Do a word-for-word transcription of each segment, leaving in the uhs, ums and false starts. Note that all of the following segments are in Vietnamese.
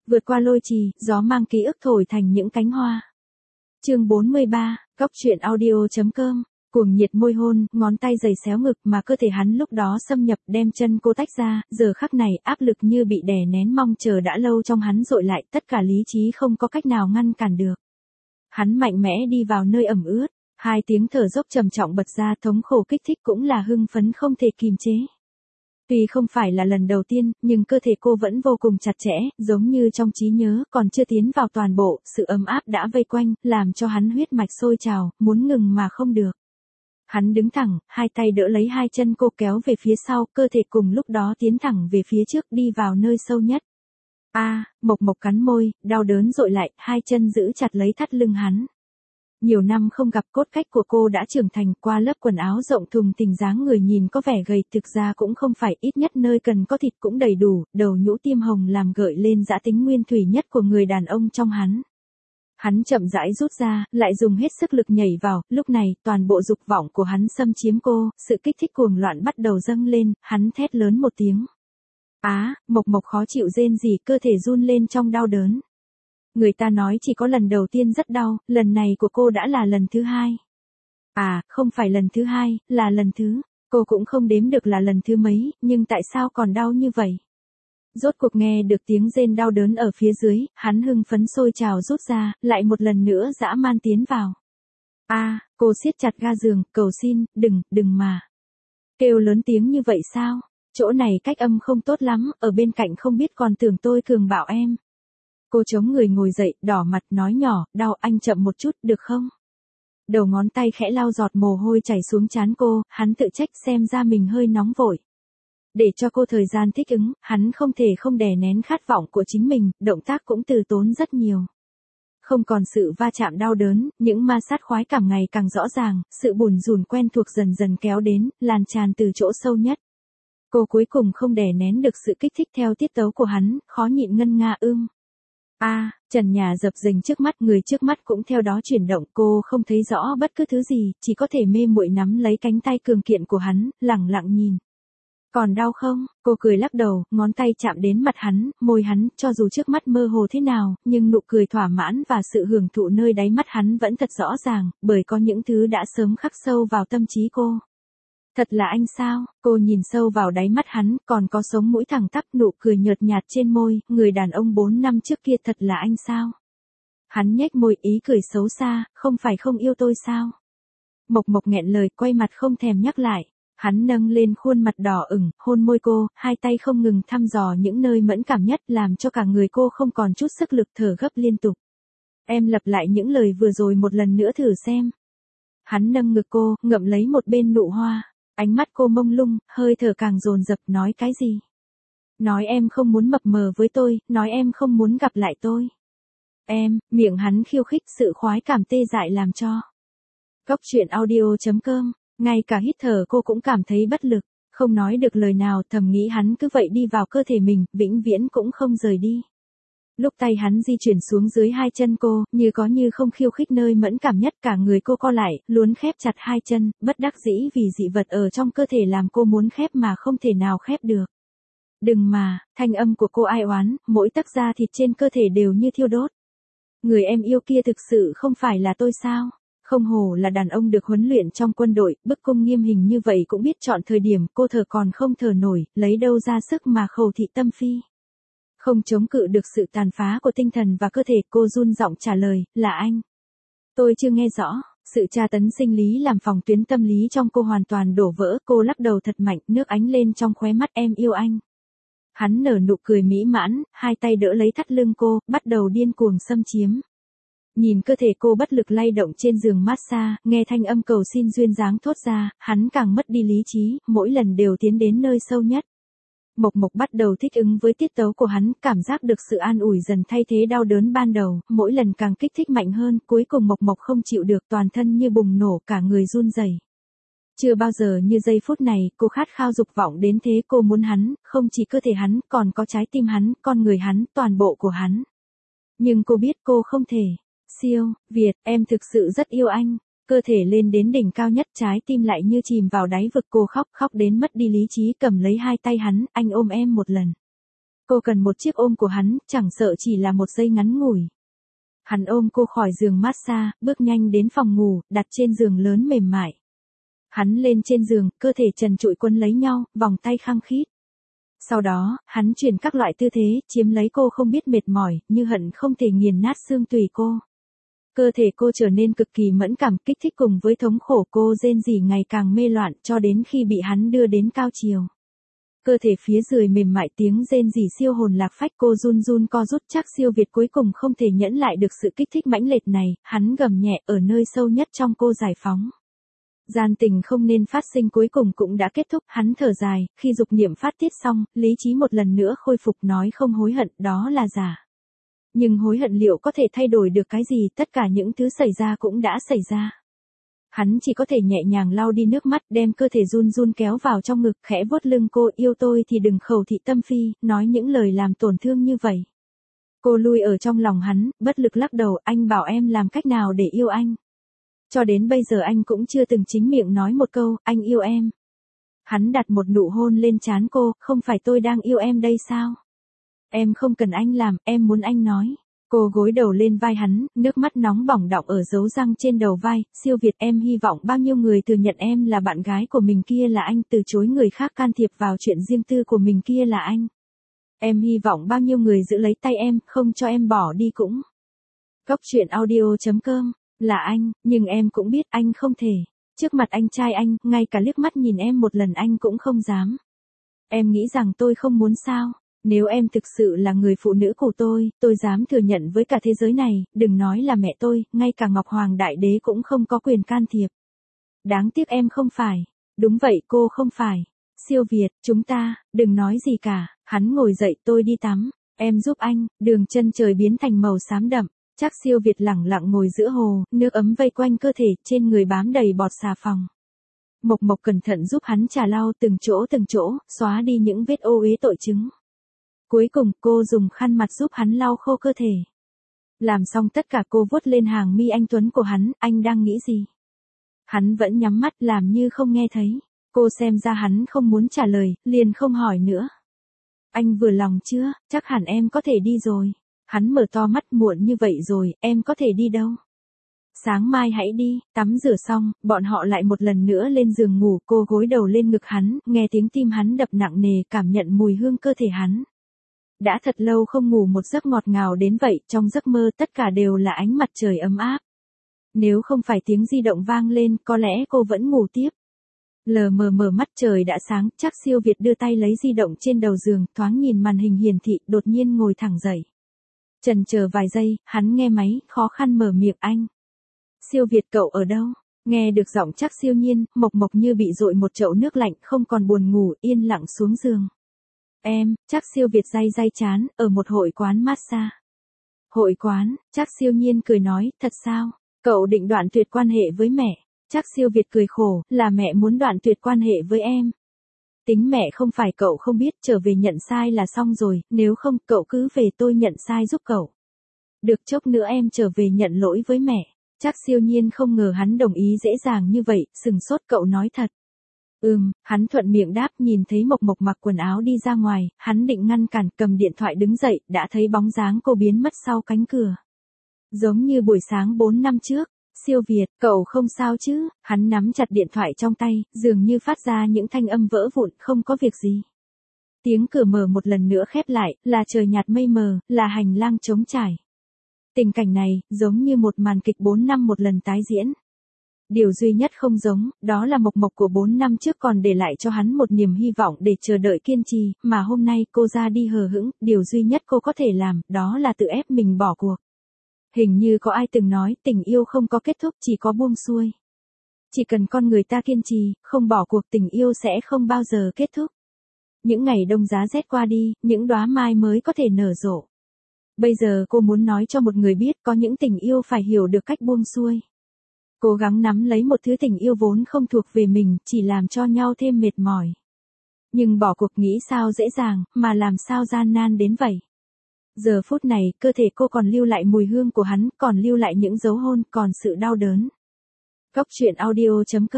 Vượt qua lôi trì, gió mang ký ức thổi thành những cánh hoa. Chương bốn mươi ba, Góc truyện audio.com. Cuồng nhiệt môi hôn, ngón tay giày xéo ngực mà cơ thể hắn lúc đó xâm nhập đem chân cô tách ra, giờ khắc này áp lực như bị đè nén mong chờ đã lâu trong hắn dội lại, tất cả lý trí không có cách nào ngăn cản được. Hắn mạnh mẽ đi vào nơi ẩm ướt, hai tiếng thở dốc trầm trọng bật ra, thống khổ kích thích cũng là hưng phấn không thể kìm chế. Tuy không phải là lần đầu tiên, nhưng cơ thể cô vẫn vô cùng chặt chẽ, giống như trong trí nhớ, còn chưa tiến vào toàn bộ, sự ấm áp đã vây quanh, làm cho hắn huyết mạch sôi trào, muốn ngừng mà không được. Hắn đứng thẳng, hai tay đỡ lấy hai chân cô kéo về phía sau, cơ thể cùng lúc đó tiến thẳng về phía trước đi vào nơi sâu nhất. A, à, Mộc Mộc cắn môi, đau đớn dội lại, hai chân giữ chặt lấy thắt lưng hắn. Nhiều năm không gặp, cốt cách của cô đã trưởng thành, qua lớp quần áo rộng thùng thình dáng người nhìn có vẻ gầy, thực ra cũng không phải, ít nhất nơi cần có thịt cũng đầy đủ, đầu nhũ tiêm hồng làm gợi lên dã tính nguyên thủy nhất của người đàn ông trong hắn. Hắn chậm rãi rút ra, lại dùng hết sức lực nhảy vào, lúc này, toàn bộ dục vọng của hắn xâm chiếm cô, sự kích thích cuồng loạn bắt đầu dâng lên, hắn thét lớn một tiếng. Á, à, Mộc Mộc khó chịu rên rỉ, cơ thể run lên trong đau đớn. Người ta nói chỉ có lần đầu tiên rất đau, lần này của cô đã là lần thứ hai. À, không phải lần thứ hai, là lần thứ, cô cũng không đếm được là lần thứ mấy, nhưng tại sao còn đau như vậy? Rốt cuộc nghe được tiếng rên đau đớn ở phía dưới, hắn hưng phấn sôi trào rút ra, lại một lần nữa dã man tiến vào. A, à, cô siết chặt ga giường, cầu xin, đừng, đừng mà. Kêu lớn tiếng như vậy sao? Chỗ này cách âm không tốt lắm, ở bên cạnh không biết còn tưởng tôi cường bạo em. Cô chống người ngồi dậy, đỏ mặt nói nhỏ, đau anh chậm một chút, được không? Đầu ngón tay khẽ lau giọt mồ hôi chảy xuống trán cô, hắn tự trách xem ra mình hơi nóng vội. Để cho cô thời gian thích ứng, hắn không thể không đè nén khát vọng của chính mình, động tác cũng từ tốn rất nhiều. Không còn sự va chạm đau đớn, những ma sát khoái cảm ngày càng rõ ràng, sự bủn rủn quen thuộc dần dần kéo đến, lan tràn từ chỗ sâu nhất. Cô cuối cùng không đè nén được sự kích thích theo tiết tấu của hắn, khó nhịn ngân nga ưm. A, à, trần nhà dập dềnh trước mắt, người trước mắt cũng theo đó chuyển động, cô không thấy rõ bất cứ thứ gì, chỉ có thể mê muội nắm lấy cánh tay cường kiện của hắn, lẳng lặng nhìn. Còn đau không? Cô cười lắc đầu, ngón tay chạm đến mặt hắn, môi hắn, cho dù trước mắt mơ hồ thế nào, nhưng nụ cười thỏa mãn và sự hưởng thụ nơi đáy mắt hắn vẫn thật rõ ràng, bởi có những thứ đã sớm khắc sâu vào tâm trí cô. Thật là anh sao? Cô nhìn sâu vào đáy mắt hắn, còn có sống mũi thẳng tắp, nụ cười nhợt nhạt trên môi, người đàn ông bốn năm trước kia thật là anh sao? Hắn nhếch môi, ý cười xấu xa, không phải không yêu tôi sao? Mộc Mộc nghẹn lời, quay mặt không thèm nhắc lại. Hắn nâng lên khuôn mặt đỏ ửng, hôn môi cô, hai tay không ngừng thăm dò những nơi mẫn cảm nhất, làm cho cả người cô không còn chút sức lực, thở gấp liên tục. Em lặp lại những lời vừa rồi một lần nữa thử xem. Hắn nâng ngực cô, ngậm lấy một bên nụ hoa. Ánh mắt cô mông lung, hơi thở càng dồn dập, nói cái gì? Nói em không muốn mập mờ với tôi, nói em không muốn gặp lại tôi. Em, miệng hắn khiêu khích, sự khoái cảm tê dại làm cho. Góc truyện audio.com, ngay cả hít thở cô cũng cảm thấy bất lực, không nói được lời nào, thầm nghĩ hắn cứ vậy đi vào cơ thể mình, vĩnh viễn cũng không rời đi. Lúc tay hắn di chuyển xuống dưới hai chân cô, như có như không khiêu khích nơi mẫn cảm nhất, cả người cô co lại, luốn khép chặt hai chân, bất đắc dĩ vì dị vật ở trong cơ thể làm cô muốn khép mà không thể nào khép được. Đừng mà, thanh âm của cô ai oán, mỗi tấc da thịt trên cơ thể đều như thiêu đốt. Người em yêu kia thực sự không phải là tôi sao? Không hổ là đàn ông được huấn luyện trong quân đội, bức cung nghiêm hình như vậy cũng biết chọn thời điểm, cô thở còn không thở nổi, lấy đâu ra sức mà khẩu thị tâm phi. Không chống cự được sự tàn phá của tinh thần và cơ thể, cô run giọng trả lời, là anh. Tôi chưa nghe rõ, sự tra tấn sinh lý làm phòng tuyến tâm lý trong cô hoàn toàn đổ vỡ, cô lắc đầu thật mạnh, nước ánh lên trong khóe mắt, em yêu anh. Hắn nở nụ cười mỹ mãn, hai tay đỡ lấy thắt lưng cô, bắt đầu điên cuồng xâm chiếm. Nhìn cơ thể cô bất lực lay động trên giường massage, nghe thanh âm cầu xin duyên dáng thốt ra, hắn càng mất đi lý trí, mỗi lần đều tiến đến nơi sâu nhất. Mộc Mộc bắt đầu thích ứng với tiết tấu của hắn, cảm giác được sự an ủi dần thay thế đau đớn ban đầu, mỗi lần càng kích thích mạnh hơn, cuối cùng Mộc Mộc không chịu được, toàn thân như bùng nổ, cả người run rẩy. Chưa bao giờ như giây phút này, cô khát khao dục vọng đến thế, cô muốn hắn, không chỉ cơ thể hắn, còn có trái tim hắn, con người hắn, toàn bộ của hắn. Nhưng cô biết cô không thể. Siêu, Việt, em thực sự rất yêu anh. Cơ thể lên đến đỉnh cao nhất, trái tim lại như chìm vào đáy vực, cô khóc, khóc đến mất đi lý trí, cầm lấy hai tay hắn, anh ôm em một lần. Cô cần một chiếc ôm của hắn, chẳng sợ chỉ là một giây ngắn ngủi. Hắn ôm cô khỏi giường massage, bước nhanh đến phòng ngủ, đặt trên giường lớn mềm mại. Hắn lên trên giường, cơ thể trần trụi quấn lấy nhau, vòng tay khăng khít. Sau đó, hắn chuyển các loại tư thế, chiếm lấy cô không biết mệt mỏi, như hận không thể nghiền nát xương tùy cô. Cơ thể cô trở nên cực kỳ mẫn cảm, kích thích cùng với thống khổ, cô rên rỉ ngày càng mê loạn cho đến khi bị hắn đưa đến cao chiều. Cơ thể phía dưới mềm mại, tiếng rên rỉ siêu hồn lạc phách, cô run run co rút. Trác Siêu Việt cuối cùng không thể nhẫn lại được sự kích thích mãnh liệt này, hắn gầm nhẹ ở nơi sâu nhất trong cô giải phóng. Gian tình không nên phát sinh cuối cùng cũng đã kết thúc, hắn thở dài, khi dục niệm phát tiết xong, lý trí một lần nữa khôi phục, nói không hối hận, đó là giả. Nhưng hối hận liệu có thể thay đổi được cái gì, tất cả những thứ xảy ra cũng đã xảy ra. Hắn chỉ có thể nhẹ nhàng lau đi nước mắt, đem cơ thể run run kéo vào trong ngực, khẽ vuốt lưng cô, yêu tôi thì đừng khẩu thị tâm phi, nói những lời làm tổn thương như vậy. Cô lui ở trong lòng hắn, bất lực lắc đầu, anh bảo em làm cách nào để yêu anh. Cho đến bây giờ anh cũng chưa từng chính miệng nói một câu, anh yêu em. Hắn đặt một nụ hôn lên trán cô, không phải tôi đang yêu em đây sao? Em không cần anh làm, em muốn anh nói. Cô gối đầu lên vai hắn, nước mắt nóng bỏng đọng ở dấu răng trên đầu vai. Siêu Việt, em hy vọng bao nhiêu người thừa nhận em là bạn gái của mình kia là anh, từ chối người khác can thiệp vào chuyện riêng tư của mình kia là anh. Em hy vọng bao nhiêu người giữ lấy tay em, không cho em bỏ đi cũng. Góc truyện audio chấm com, là anh, nhưng em cũng biết anh không thể. Trước mặt anh trai anh, ngay cả liếc mắt nhìn em một lần anh cũng không dám. Em nghĩ rằng tôi không muốn sao? Nếu em thực sự là người phụ nữ của tôi, tôi dám thừa nhận với cả thế giới này, đừng nói là mẹ tôi, ngay cả Ngọc Hoàng Đại Đế cũng không có quyền can thiệp. Đáng tiếc em không phải. Đúng vậy, cô không phải. Siêu Việt, chúng ta, đừng nói gì cả. Hắn ngồi dậy, tôi đi tắm. Em giúp anh. Đường chân trời biến thành màu xám đậm. Trác Siêu Việt lẳng lặng ngồi giữa hồ, nước ấm vây quanh cơ thể, trên người bám đầy bọt xà phòng. Mộc Mộc cẩn thận giúp hắn chà lau từng chỗ từng chỗ, xóa đi những vết ô uế tội chứng. Cuối cùng, cô dùng khăn mặt giúp hắn lau khô cơ thể. Làm xong tất cả, cô vuốt lên hàng mi anh tuấn của hắn, anh đang nghĩ gì? Hắn vẫn nhắm mắt làm như không nghe thấy. Cô xem ra hắn không muốn trả lời, liền không hỏi nữa. Anh vừa lòng chưa, chắc hẳn em có thể đi rồi. Hắn mở to mắt, muộn như vậy rồi, em có thể đi đâu? Sáng mai hãy đi. Tắm rửa xong, bọn họ lại một lần nữa lên giường ngủ, cô gối đầu lên ngực hắn, nghe tiếng tim hắn đập nặng nề, cảm nhận mùi hương cơ thể hắn. Đã thật lâu không ngủ một giấc ngọt ngào đến vậy, trong giấc mơ tất cả đều là ánh mặt trời ấm áp. Nếu không phải tiếng di động vang lên, có lẽ cô vẫn ngủ tiếp. Lờ mờ mở mắt, trời đã sáng. Trác Siêu Việt đưa tay lấy di động trên đầu giường, thoáng nhìn màn hình hiển thị, đột nhiên ngồi thẳng dậy. Chần chờ vài giây, hắn nghe máy, khó khăn mở miệng, anh. Siêu Việt, cậu ở đâu? Nghe được giọng Trác Siêu Nhiên, Mộc Mộc như bị dội một chậu nước lạnh, không còn buồn ngủ, yên lặng xuống giường. Em, Trác Siêu Việt day day chán, ở một hội quán massage. Hội quán, Trác Siêu Nhiên cười nói, thật sao? Cậu định đoạn tuyệt quan hệ với mẹ. Trác Siêu Việt cười khổ, là mẹ muốn đoạn tuyệt quan hệ với em. Tính mẹ không phải cậu không biết, trở về nhận sai là xong rồi, nếu không, cậu cứ về tôi nhận sai giúp cậu. Được, chốc nữa em trở về nhận lỗi với mẹ. Trác Siêu Nhiên không ngờ hắn đồng ý dễ dàng như vậy, sừng sốt, cậu nói thật. Ừm, hắn thuận miệng đáp, nhìn thấy Mộc Mộc mặc quần áo đi ra ngoài, hắn định ngăn cản, cầm điện thoại đứng dậy, đã thấy bóng dáng cô biến mất sau cánh cửa. Giống như buổi sáng bốn năm trước. Siêu Việt, cậu không sao chứ? Hắn nắm chặt điện thoại trong tay, dường như phát ra những thanh âm vỡ vụn, không có việc gì. Tiếng cửa mở một lần nữa khép lại, là trời nhạt mây mờ, là hành lang trống trải. Tình cảnh này, giống như một màn kịch bốn năm một lần tái diễn. Điều duy nhất không giống, đó là Mộc Mộc của bốn năm trước còn để lại cho hắn một niềm hy vọng để chờ đợi kiên trì, mà hôm nay cô ra đi hờ hững, điều duy nhất cô có thể làm, đó là tự ép mình bỏ cuộc. Hình như có ai từng nói, tình yêu không có kết thúc, chỉ có buông xuôi. Chỉ cần con người ta kiên trì, không bỏ cuộc, tình yêu sẽ không bao giờ kết thúc. Những ngày đông giá rét qua đi, những đóa mai mới có thể nở rộ. Bây giờ cô muốn nói cho một người biết, có những tình yêu phải hiểu được cách buông xuôi. Cố gắng nắm lấy một thứ tình yêu vốn không thuộc về mình, chỉ làm cho nhau thêm mệt mỏi. Nhưng bỏ cuộc nghĩ sao dễ dàng, mà làm sao gian nan đến vậy. Giờ phút này, cơ thể cô còn lưu lại mùi hương của hắn, còn lưu lại những dấu hôn, còn sự đau đớn. Góc truyện audio chấm com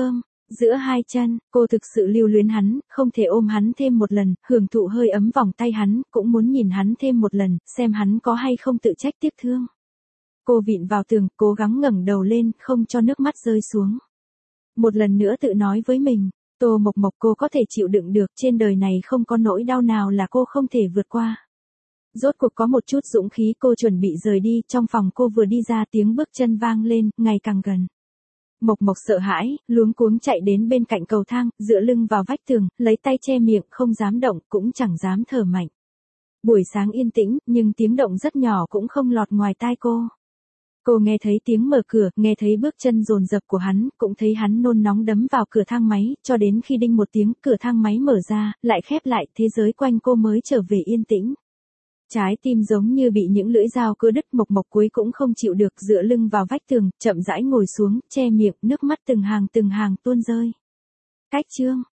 Giữa hai chân, cô thực sự lưu luyến hắn, không thể ôm hắn thêm một lần, hưởng thụ hơi ấm vòng tay hắn, cũng muốn nhìn hắn thêm một lần, xem hắn có hay không tự trách tiếc thương. Cô vịn vào tường, cố gắng ngẩng đầu lên, không cho nước mắt rơi xuống. Một lần nữa tự nói với mình, Tô Mộc Mộc cô có thể chịu đựng được, trên đời này không có nỗi đau nào là cô không thể vượt qua. Rốt cuộc có một chút dũng khí, cô chuẩn bị rời đi, trong phòng cô vừa đi ra tiếng bước chân vang lên, ngày càng gần. Mộc Mộc sợ hãi, luống cuống chạy đến bên cạnh cầu thang, dựa lưng vào vách tường, lấy tay che miệng, không dám động, cũng chẳng dám thở mạnh. Buổi sáng yên tĩnh, nhưng tiếng động rất nhỏ cũng không lọt ngoài tai cô. Cô nghe thấy tiếng mở cửa, nghe thấy bước chân dồn dập của hắn, cũng thấy hắn nôn nóng đấm vào cửa thang máy, cho đến khi đinh một tiếng, cửa thang máy mở ra, lại khép lại, thế giới quanh cô mới trở về yên tĩnh. Trái tim giống như bị những lưỡi dao cưa đứt, Mộc Mộc cuối cũng không chịu được, dựa lưng vào vách tường, chậm rãi ngồi xuống, che miệng, nước mắt từng hàng từng hàng tuôn rơi. Cách chương